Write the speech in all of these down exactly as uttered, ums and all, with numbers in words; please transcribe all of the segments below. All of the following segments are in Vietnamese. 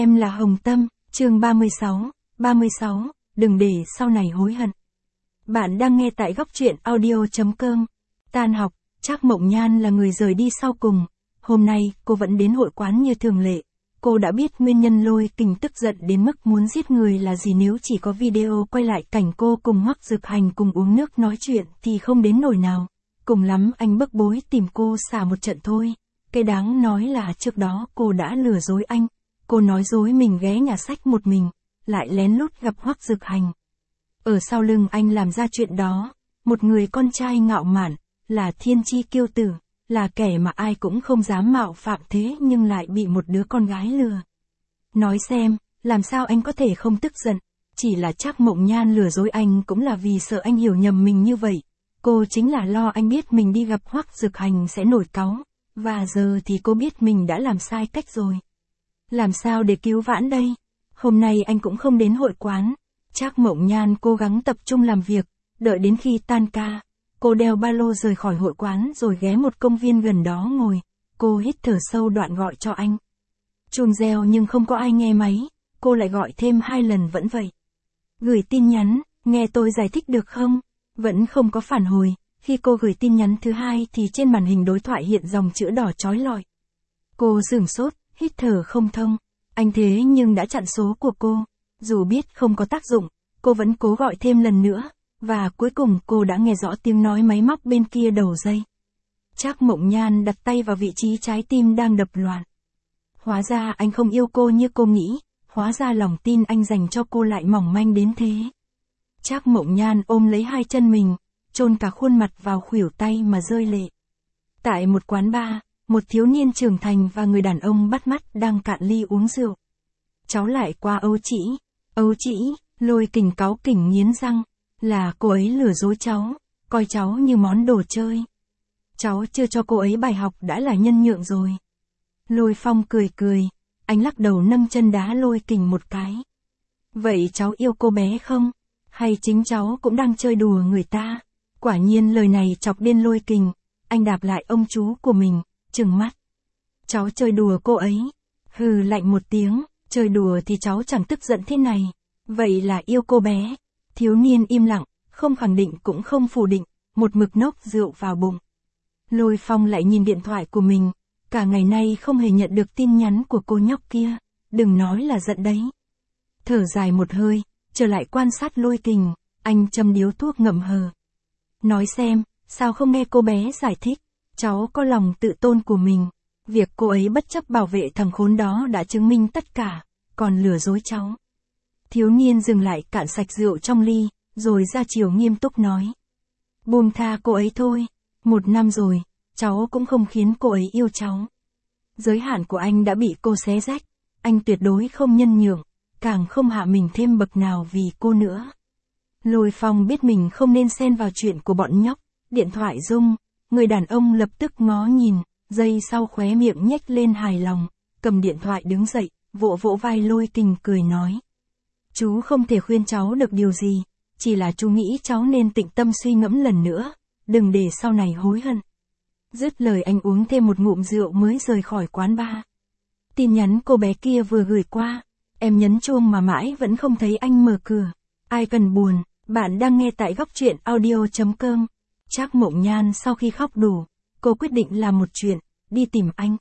Em là Hồng Tâm, chương ba mươi sáu, ba mươi sáu, đừng để sau này hối hận. Bạn đang nghe tại góc truyện audio chấm com. Tan học, Trác Mộng Nhan là người rời đi sau cùng. Hôm nay, cô vẫn đến hội quán như thường lệ. Cô đã biết nguyên nhân Lôi Kình tức giận đến mức muốn giết người là gì, nếu chỉ có video quay lại cảnh cô cùng Hoắc Dực Hành cùng uống nước nói chuyện thì không đến nỗi nào. Cùng lắm anh bức bối tìm cô xả một trận thôi. Cái đáng nói là trước đó cô đã lừa dối anh. Cô nói dối mình ghé nhà sách một mình, lại lén lút gặp Hoắc Dực Hành. Ở sau lưng anh làm ra chuyện đó, một người con trai ngạo mạn, là thiên chi kiêu tử, là kẻ mà ai cũng không dám mạo phạm, thế nhưng lại bị một đứa con gái lừa. Nói xem, làm sao anh có thể không tức giận, chỉ là Trác Mộng Nhan lừa dối anh cũng là vì sợ anh hiểu nhầm mình như vậy. Cô chính là lo anh biết mình đi gặp Hoắc Dực Hành sẽ nổi cáu, và giờ thì cô biết mình đã làm sai cách rồi. Làm sao để cứu vãn đây? Hôm nay anh cũng không đến hội quán. Trác Mộng Nhan cố gắng tập trung làm việc, đợi đến khi tan ca, cô đeo ba lô rời khỏi hội quán rồi ghé một công viên gần đó ngồi. Cô hít thở sâu đoạn gọi cho anh. Chuông reo nhưng không có ai nghe máy, cô lại gọi thêm hai lần vẫn vậy. Gửi tin nhắn, nghe tôi giải thích được không? Vẫn không có phản hồi. Khi cô gửi tin nhắn thứ hai thì trên màn hình đối thoại hiện dòng chữ đỏ chói lọi. Cô sửng sốt, hít thở không thông. Anh thế nhưng đã chặn số của cô. Dù biết không có tác dụng, cô vẫn cố gọi thêm lần nữa, và cuối cùng cô đã nghe rõ tiếng nói máy móc bên kia đầu dây. Trác Mộng Nhan đặt tay vào vị trí trái tim đang đập loạn. Hóa ra anh không yêu cô như cô nghĩ, hóa ra lòng tin anh dành cho cô lại mỏng manh đến thế. Trác Mộng Nhan ôm lấy hai chân mình, chôn cả khuôn mặt vào khuỷu tay mà rơi lệ. Tại một quán bar, một thiếu niên trưởng thành và người đàn ông bắt mắt đang cạn ly uống rượu. Cháu lại qua Âu Chỉ, Âu Chỉ, Lôi Kình cáu kỉnh nghiến răng, là cô ấy lừa dối cháu, coi cháu như món đồ chơi. Cháu chưa cho cô ấy bài học đã là nhân nhượng rồi. Lôi Phong cười cười, anh lắc đầu nâng chân đá Lôi Kình một cái. Vậy cháu yêu cô bé không? Hay chính cháu cũng đang chơi đùa người ta? Quả nhiên lời này chọc điên Lôi Kình, anh đạp lại ông chú của mình, trừng mắt. Cháu chơi đùa cô ấy. Hừ lạnh một tiếng, chơi đùa thì cháu chẳng tức giận thế này. Vậy là yêu cô bé. Thiếu niên im lặng, không khẳng định cũng không phủ định, một mực nốc rượu vào bụng. Lôi Phong lại nhìn điện thoại của mình, cả ngày nay không hề nhận được tin nhắn của cô nhóc kia, đừng nói là giận đấy. Thở dài một hơi, trở lại quan sát Lôi Kình, anh châm điếu thuốc ngậm hờ. Nói xem, sao không nghe cô bé giải thích, cháu có lòng tự tôn của mình. Việc cô ấy bất chấp bảo vệ thằng khốn đó đã chứng minh tất cả, còn lừa dối cháu. Thiếu niên dừng lại cạn sạch rượu trong ly, rồi ra chiều nghiêm túc nói. Buông tha cô ấy thôi, một năm rồi, cháu cũng không khiến cô ấy yêu cháu. Giới hạn của anh đã bị cô xé rách, anh tuyệt đối không nhân nhượng, càng không hạ mình thêm bậc nào vì cô nữa. Lôi Phong biết mình không nên xen vào chuyện của bọn nhóc, điện thoại rung, người đàn ông lập tức ngó nhìn, giây sau khóe miệng nhếch lên hài lòng, cầm điện thoại đứng dậy, vỗ vỗ vai Lôi Kình cười nói. Chú không thể khuyên cháu được điều gì, chỉ là chú nghĩ cháu nên tĩnh tâm suy ngẫm lần nữa, đừng để sau này hối hận. Dứt lời anh uống thêm một ngụm rượu mới rời khỏi quán bar. Tin nhắn cô bé kia vừa gửi qua, em nhấn chuông mà mãi vẫn không thấy anh mở cửa. Ai cần buồn, bạn đang nghe tại góc truyện audio chấm com. Trác Mộng Nhan sau khi khóc đủ, cô quyết định làm một chuyện, đi tìm anh.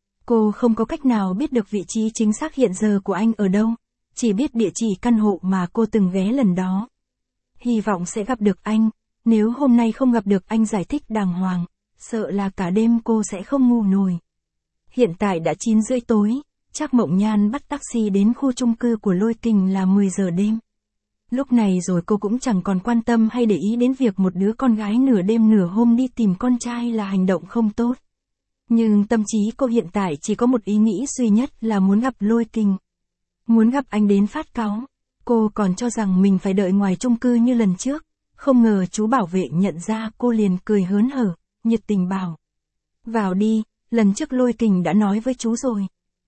Cô không có cách nào biết được vị trí chính xác hiện giờ của anh ở đâu, chỉ biết địa chỉ căn hộ mà cô từng ghé lần đó. Hy vọng sẽ gặp được anh, nếu hôm nay không gặp được anh giải thích đàng hoàng, sợ là cả đêm cô sẽ không ngủ nổi. Hiện tại đã chín rưỡi tối, Trác Mộng Nhan bắt taxi đến khu chung cư của Lôi Kình là mười giờ đêm. Lúc này rồi cô cũng chẳng còn quan tâm hay để ý đến việc một đứa con gái nửa đêm nửa hôm đi tìm con trai là hành động không tốt. Nhưng tâm trí cô hiện tại chỉ có một ý nghĩ duy nhất là muốn gặp Lôi Kình. Muốn gặp anh đến phát cáu. Cô còn cho rằng mình phải đợi ngoài chung cư như lần trước, không ngờ chú bảo vệ nhận ra cô liền cười hớn hở, nhiệt tình bảo. Vào đi, lần trước Lôi Kình đã nói với chú rồi.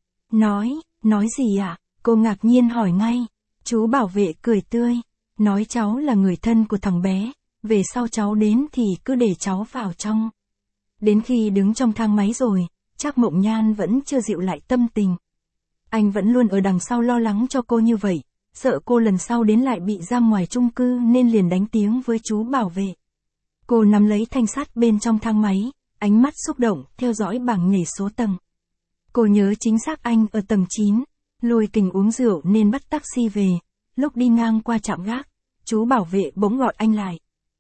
Nói, nói gì ạ? À? Cô ngạc nhiên hỏi ngay. Chú bảo vệ cười tươi, nói cháu là người thân của thằng bé, về sau cháu đến thì cứ để cháu vào trong. Đến khi đứng trong thang máy rồi, Trác Mộng Nhan vẫn chưa dịu lại tâm tình. Anh vẫn luôn ở đằng sau lo lắng cho cô như vậy, sợ cô lần sau đến lại bị giam ngoài chung cư nên liền đánh tiếng với chú bảo vệ. Cô nắm lấy thanh sắt bên trong thang máy, ánh mắt xúc động, theo dõi bảng nhảy số tầng. Cô nhớ chính xác anh ở tầng chín, Lôi Kình uống rượu nên bắt taxi về, lúc đi ngang qua trạm gác, chú bảo vệ bỗng gọi anh lại.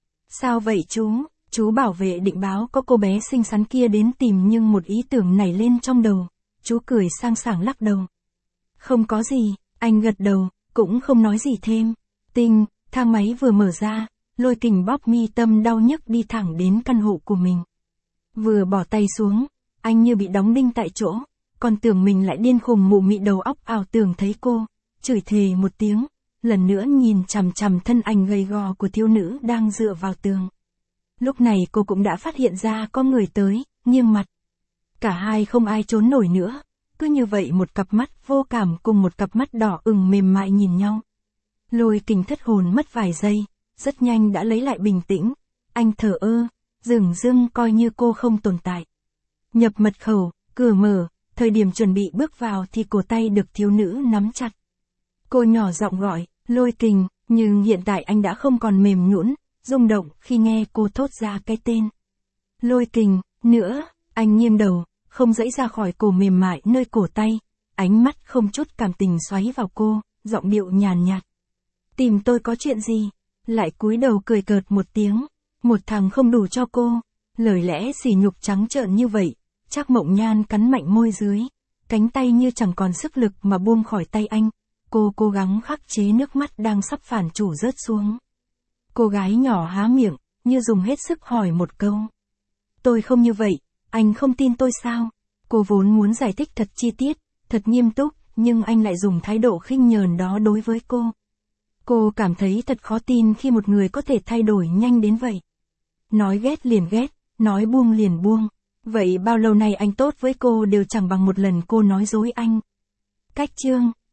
Sao vậy chú? Chú bảo vệ định báo có cô bé xinh xắn kia đến tìm nhưng một ý tưởng nảy lên trong đầu, chú cười sang sảng lắc đầu. Không có gì, anh gật đầu, cũng không nói gì thêm. Tinh, thang máy vừa mở ra, Lôi Kình bóp mi tâm đau nhức đi thẳng đến căn hộ của mình. Vừa bỏ tay xuống, anh như bị đóng đinh tại chỗ, còn tưởng mình lại điên khùng mụ mị đầu óc ảo tưởng thấy cô, chửi thề một tiếng, lần nữa nhìn chằm chằm thân ảnh gầy gò của thiếu nữ đang dựa vào tường. Lúc này cô cũng đã phát hiện ra có người tới, nghiêng mặt. Cả hai không ai trốn nổi nữa, cứ như vậy một cặp mắt vô cảm cùng một cặp mắt đỏ ửng mềm mại nhìn nhau. Lôi Kình thất hồn mất vài giây, rất nhanh đã lấy lại bình tĩnh, anh thờ ơ, dửng dưng coi như cô không tồn tại. Nhập mật khẩu, cửa mở, thời điểm chuẩn bị bước vào thì cổ tay được thiếu nữ nắm chặt. Cô nhỏ giọng gọi, Lôi Kình, nhưng hiện tại anh đã không còn mềm nhũn, rung động khi nghe cô thốt ra cái tên. Lôi Kình, nữa, anh nghiêng đầu, không dãy ra khỏi cổ mềm mại nơi cổ tay, ánh mắt không chút cảm tình xoáy vào cô, giọng điệu nhàn nhạt. Tìm tôi có chuyện gì? Lại cúi đầu cười cợt một tiếng, một thằng không đủ cho cô, lời lẽ sỉ nhục trắng trợn như vậy, Trác Mộng Nhan cắn mạnh môi dưới, cánh tay như chẳng còn sức lực mà buông khỏi tay anh, cô cố gắng khắc chế nước mắt đang sắp phản chủ rớt xuống. Cô gái nhỏ há miệng, như dùng hết sức hỏi một câu. Tôi không như vậy, anh không tin tôi sao? Cô vốn muốn giải thích thật chi tiết, thật nghiêm túc, nhưng anh lại dùng thái độ khinh nhờn đó đối với cô. Cô cảm thấy thật khó tin khi một người có thể thay đổi nhanh đến vậy. Nói ghét liền ghét, nói buông liền buông. Vậy bao lâu nay anh tốt với cô đều chẳng bằng một lần cô nói dối anh. Cách chương